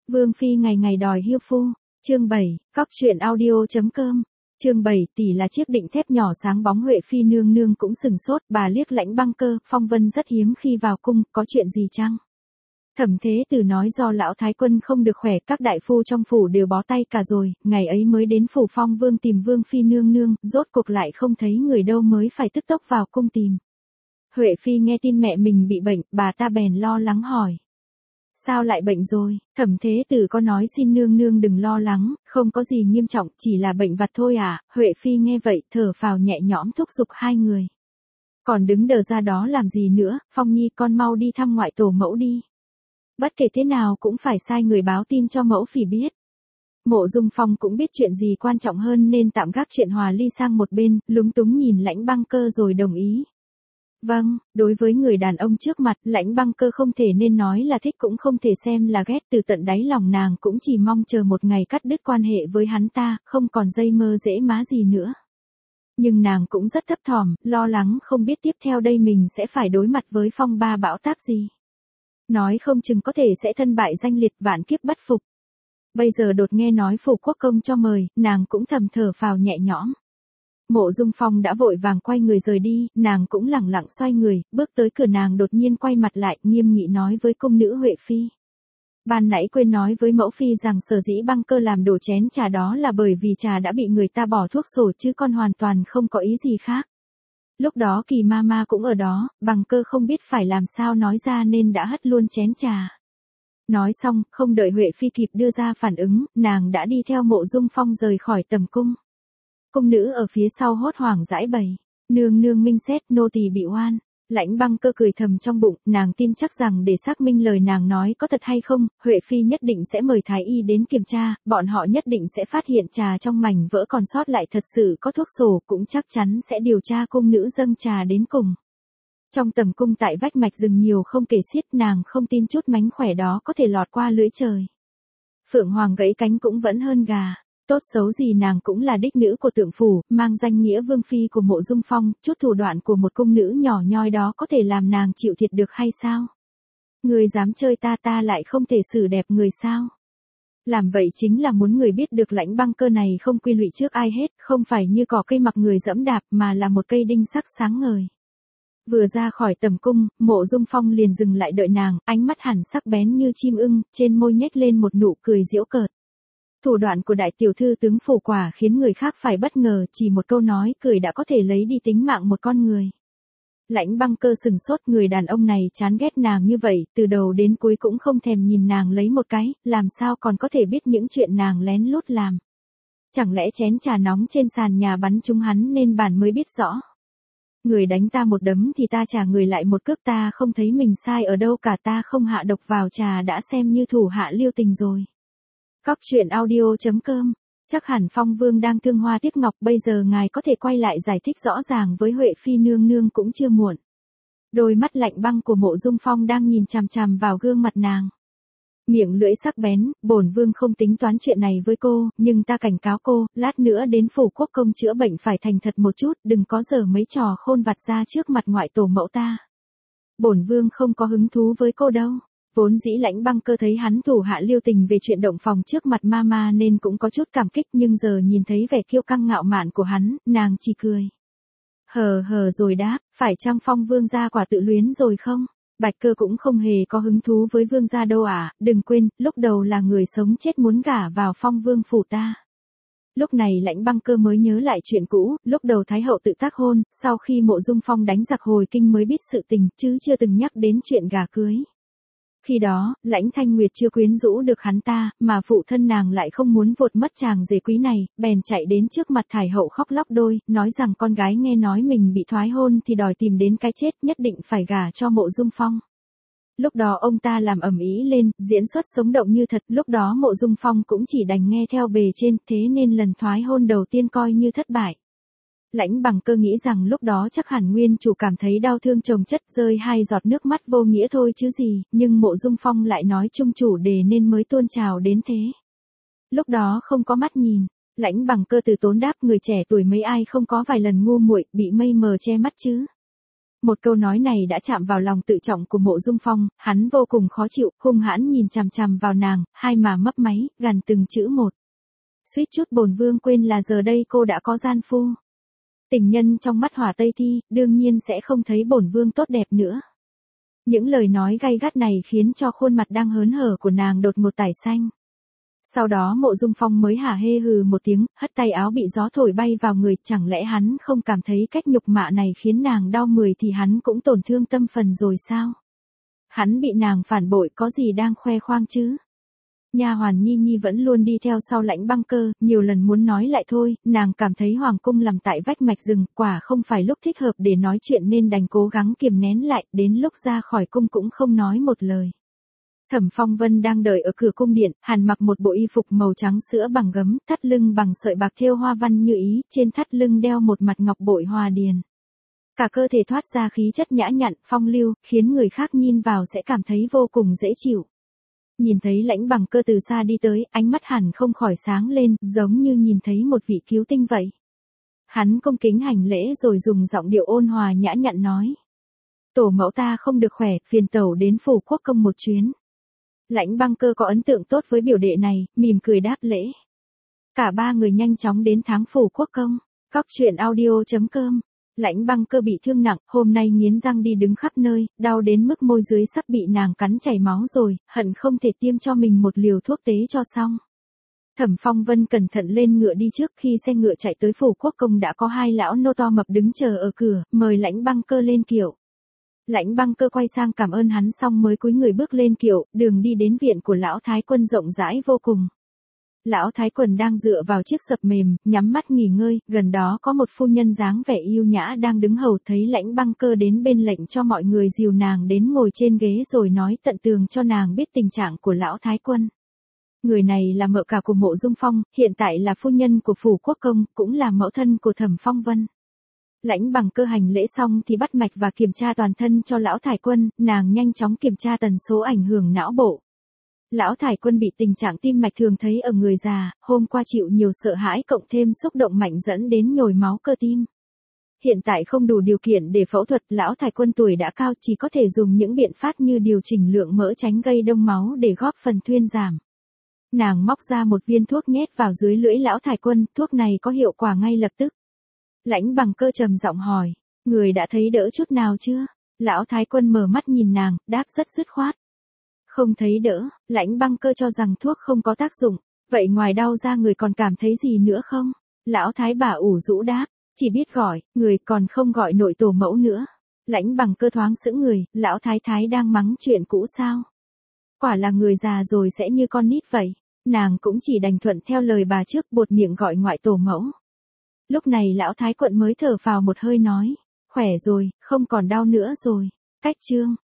Vương phi ngày ngày đòi hiêu phu. Chương 7, cóc truyện audio.com. Chương 7, tỷ là chiếc định thép nhỏ sáng bóng. Huệ phi nương nương cũng sừng sốt, bà liếc Lãnh Băng Cơ, phong vân rất hiếm khi vào cung, có chuyện gì chăng? Thẩm Thế Tử nói do lão thái quân không được khỏe, các đại phu trong phủ đều bó tay cả rồi, ngày ấy mới đến phủ Phong Vương tìm Vương phi nương nương, rốt cuộc lại không thấy người đâu mới phải tức tốc vào cung tìm. Huệ phi nghe tin mẹ mình bị bệnh, bà ta bèn lo lắng hỏi: sao lại bệnh rồi? Thẩm Thế Tử có nói xin nương nương đừng lo lắng, không có gì nghiêm trọng, chỉ là bệnh vặt thôi à? Huệ phi nghe vậy, thở phào nhẹ nhõm thúc giục hai người: còn đứng đờ ra đó làm gì nữa, Phong Nhi con mau đi thăm ngoại tổ mẫu đi. Bất kể thế nào cũng phải sai người báo tin cho mẫu phỉ biết. Mộ Dung Phong cũng biết chuyện gì quan trọng hơn nên tạm gác chuyện hòa ly sang một bên, lúng túng nhìn Lãnh Băng Cơ rồi đồng ý. Vâng, đối với người đàn ông trước mặt, Lãnh Băng Cơ không thể nên nói là thích cũng không thể xem là ghét, từ tận đáy lòng nàng cũng chỉ mong chờ một ngày cắt đứt quan hệ với hắn ta, không còn dây mơ dễ má gì nữa. Nhưng nàng cũng rất thấp thỏm, lo lắng không biết tiếp theo đây mình sẽ phải đối mặt với phong ba bão táp gì. Nói không chừng có thể sẽ thân bại danh liệt, vạn kiếp bất phục. Bây giờ đột nghe nói phủ quốc công cho mời, nàng cũng thầm thở phào nhẹ nhõm. Mộ Dung Phong đã vội vàng quay người rời đi, nàng cũng lẳng lặng xoay người, bước tới cửa nàng đột nhiên quay mặt lại, nghiêm nghị nói với cung nữ Huệ phi: ban nãy quên nói với mẫu phi rằng sở dĩ Băng Cơ làm đổ chén trà đó là bởi vì trà đã bị người ta bỏ thuốc sổ chứ con hoàn toàn không có ý gì khác. Lúc đó Kỳ Mama cũng ở đó, Băng Cơ không biết phải làm sao nói ra nên đã hất luôn chén trà. Nói xong, không đợi Huệ phi kịp đưa ra phản ứng, nàng đã đi theo Mộ Dung Phong rời khỏi tầm cung. Cung nữ ở phía sau hốt hoảng giãi bày: nương nương minh xét, nô tỳ bị oan. Lãnh Băng Cơ cười thầm trong bụng, nàng tin chắc rằng để xác minh lời nàng nói có thật hay không, Huệ phi nhất định sẽ mời thái y đến kiểm tra, bọn họ nhất định sẽ phát hiện trà trong mảnh vỡ còn sót lại thật sự có thuốc sổ, cũng chắc chắn sẽ điều tra cung nữ dâng trà đến cùng. Trong tầm cung tại vách mạch rừng nhiều không kể xiết, nàng không tin chút mánh khỏe đó có thể lọt qua lưỡi trời. Phượng hoàng gãy cánh cũng vẫn hơn gà. Tốt xấu gì nàng cũng là đích nữ của Tượng phủ, mang danh nghĩa vương phi của Mộ Dung Phong, chút thủ đoạn của một cung nữ nhỏ nhoi đó có thể làm nàng chịu thiệt được hay sao? Người dám chơi ta lại không thể xử đẹp người sao? Làm vậy chính là muốn người biết được Lãnh Băng Cơ này không quy lụy trước ai hết, không phải như cỏ cây mặc người dẫm đạp mà là một cây đinh sắc sáng ngời. Vừa ra khỏi tầm cung, Mộ Dung Phong liền dừng lại đợi nàng, ánh mắt hẳn sắc bén như chim ưng, trên môi nhếch lên một nụ cười giễu cợt. Thủ đoạn của đại tiểu thư tướng phủ quả khiến người khác phải bất ngờ, chỉ một câu nói cười đã có thể lấy đi tính mạng một con người. Lãnh Băng Cơ sừng sốt, người đàn ông này chán ghét nàng như vậy, từ đầu đến cuối cũng không thèm nhìn nàng lấy một cái, làm sao còn có thể biết những chuyện nàng lén lút làm. Chẳng lẽ chén trà nóng trên sàn nhà bắn trúng hắn nên bản mới biết rõ. Người đánh ta một đấm thì ta trả người lại một cước, ta không thấy mình sai ở đâu cả, ta không hạ độc vào trà đã xem như thủ hạ lưu tình rồi. Cóc truyện audio.com. Chắc hẳn Phong Vương đang thương hoa tiếc ngọc, bây giờ ngài có thể quay lại giải thích rõ ràng với Huệ phi nương nương cũng chưa muộn. Đôi mắt lạnh băng của Mộ Dung Phong đang nhìn chằm chằm vào gương mặt nàng. Miệng lưỡi sắc bén: bổn vương không tính toán chuyện này với cô, nhưng ta cảnh cáo cô, lát nữa đến phủ quốc công chữa bệnh phải thành thật một chút, đừng có giở mấy trò khôn vặt ra trước mặt ngoại tổ mẫu ta. Bổn vương không có hứng thú với cô đâu. Vốn dĩ Lãnh Băng Cơ thấy hắn thủ hạ lưu tình về chuyện động phòng trước mặt mama nên cũng có chút cảm kích, nhưng giờ nhìn thấy vẻ kiêu căng ngạo mạn của hắn, nàng chỉ cười. Hờ rồi đáp: phải chăng Phong Vương gia quả tự luyến rồi không? Bạch Cơ cũng không hề có hứng thú với vương gia đâu à, đừng quên, lúc đầu là người sống chết muốn gả vào Phong Vương phủ ta. Lúc này Lãnh Băng Cơ mới nhớ lại chuyện cũ, lúc đầu Thái hậu tự tác hôn, sau khi Mộ Dung Phong đánh giặc hồi kinh mới biết sự tình, chứ chưa từng nhắc đến chuyện gả cưới. Khi đó, Lãnh Thanh Nguyệt chưa quyến rũ được hắn ta, mà phụ thân nàng lại không muốn vụt mất chàng rể quý này, bèn chạy đến trước mặt Thái hậu khóc lóc đôi, nói rằng con gái nghe nói mình bị thoái hôn thì đòi tìm đến cái chết, nhất định phải gả cho Mộ Dung Phong. Lúc đó ông ta làm ầm ĩ lên, diễn xuất sống động như thật, lúc đó Mộ Dung Phong cũng chỉ đành nghe theo bề trên, thế nên lần thoái hôn đầu tiên coi như thất bại. Lãnh Băng Cơ nghĩ rằng lúc đó chắc hẳn nguyên chủ cảm thấy đau thương chồng chất, rơi hai giọt nước mắt vô nghĩa thôi chứ gì, nhưng Mộ Dung Phong lại nói chung chủ đề nên mới tuôn trào đến thế. Lúc đó không có mắt nhìn, Lãnh Băng Cơ từ tốn đáp: người trẻ tuổi mấy ai không có vài lần ngu muội, bị mây mờ che mắt chứ. Một câu nói này đã chạm vào lòng tự trọng của Mộ Dung Phong, hắn vô cùng khó chịu, hung hãn nhìn chằm chằm vào nàng, hai má mấp máy, gằn từng chữ một. Suýt chút bổn vương quên là giờ đây cô đã có gian phu. Tình nhân trong mắt Hỏa Tây Thi, đương nhiên sẽ không thấy bổn vương tốt đẹp nữa. Những lời nói gay gắt này khiến cho khuôn mặt đang hớn hở của nàng đột ngột tái xanh. Sau đó Mộ Dung Phong mới hả hê hừ một tiếng, hất tay áo bị gió thổi bay vào người, chẳng lẽ hắn không cảm thấy cách nhục mạ này khiến nàng đau mười thì hắn cũng tổn thương tâm phần rồi sao? Hắn bị nàng phản bội có gì đang khoe khoang chứ? Nha hoàn Nhi Nhi vẫn luôn đi theo sau Lãnh Băng Cơ, nhiều lần muốn nói lại thôi, nàng cảm thấy hoàng cung nằm tại vách mạch rừng, quả không phải lúc thích hợp để nói chuyện nên đành cố gắng kiềm nén lại, đến lúc ra khỏi cung cũng không nói một lời. Thẩm Phong Vân đang đợi ở cửa cung điện, hắn mặc một bộ y phục màu trắng sữa bằng gấm, thắt lưng bằng sợi bạc thêu hoa văn như ý, trên thắt lưng đeo một mặt ngọc bội hoa điền. Cả cơ thể thoát ra khí chất nhã nhặn, phong lưu, khiến người khác nhìn vào sẽ cảm thấy vô cùng dễ chịu. Nhìn thấy Lãnh Bằng Cơ từ xa đi tới, ánh mắt hắn không khỏi sáng lên, giống như nhìn thấy một vị cứu tinh vậy. Hắn cung kính hành lễ rồi dùng giọng điệu ôn hòa nhã nhặn nói. Tổ mẫu ta không được khỏe, phiền tẩu đến Phủ Quốc Công một chuyến. Lãnh Băng Cơ có ấn tượng tốt với biểu đệ này, mỉm cười đáp lễ. Cả ba người nhanh chóng đến thắng Phủ Quốc Công. Cóc truyện audio.com. Lãnh Băng Cơ bị thương nặng, hôm nay nghiến răng đi đứng khắp nơi, đau đến mức môi dưới sắp bị nàng cắn chảy máu rồi, hận không thể tiêm cho mình một liều thuốc tế cho xong. Thẩm Phong Vân cẩn thận lên ngựa đi trước, khi xe ngựa chạy tới Phủ Quốc Công đã có hai lão nô to mập đứng chờ ở cửa, mời Lãnh Băng Cơ lên kiệu. Lãnh Băng Cơ quay sang cảm ơn hắn xong mới cúi người bước lên kiệu, đường đi đến viện của lão thái quân rộng rãi vô cùng. Lão thái quân đang dựa vào chiếc sập mềm, nhắm mắt nghỉ ngơi, gần đó có một phu nhân dáng vẻ yêu nhã đang đứng hầu, thấy Lãnh Băng Cơ đến bên lệnh cho mọi người dìu nàng đến ngồi trên ghế rồi nói tận tường cho nàng biết tình trạng của lão thái quân. Người này là mợ cả của Mộ Dung Phong, hiện tại là phu nhân của Phủ Quốc Công, cũng là mẫu thân của Thẩm Phong Vân. Lãnh Bằng Cơ hành lễ xong thì bắt mạch và kiểm tra toàn thân cho lão thái quân, nàng nhanh chóng kiểm tra tần số ảnh hưởng não bộ. Lão thái quân bị tình trạng tim mạch thường thấy ở người già, hôm qua chịu nhiều sợ hãi cộng thêm xúc động mạnh dẫn đến nhồi máu cơ tim. Hiện tại không đủ điều kiện để phẫu thuật, lão thái quân tuổi đã cao chỉ có thể dùng những biện pháp như điều chỉnh lượng mỡ tránh gây đông máu để góp phần thuyên giảm. Nàng móc ra một viên thuốc nhét vào dưới lưỡi lão thái quân, thuốc này có hiệu quả ngay lập tức. Lãnh Bằng Cơ trầm giọng hỏi, người đã thấy đỡ chút nào chưa? Lão thái quân mở mắt nhìn nàng, đáp rất dứt khoát. Không thấy đỡ. Lãnh Băng Cơ cho rằng thuốc không có tác dụng, vậy ngoài đau ra người còn cảm thấy gì nữa không? Lão thái bà ủ rũ đáp, chỉ biết gọi, người còn không gọi nội tổ mẫu nữa. Lãnh Bằng Cơ thoáng sững người, lão thái thái đang mắng chuyện cũ sao? Quả là người già rồi sẽ như con nít vậy. Nàng cũng chỉ đành thuận theo lời bà trước, buột miệng gọi ngoại tổ mẫu. Lúc này lão thái quận mới thở phào một hơi nói, khỏe rồi, không còn đau nữa rồi. Cách chương.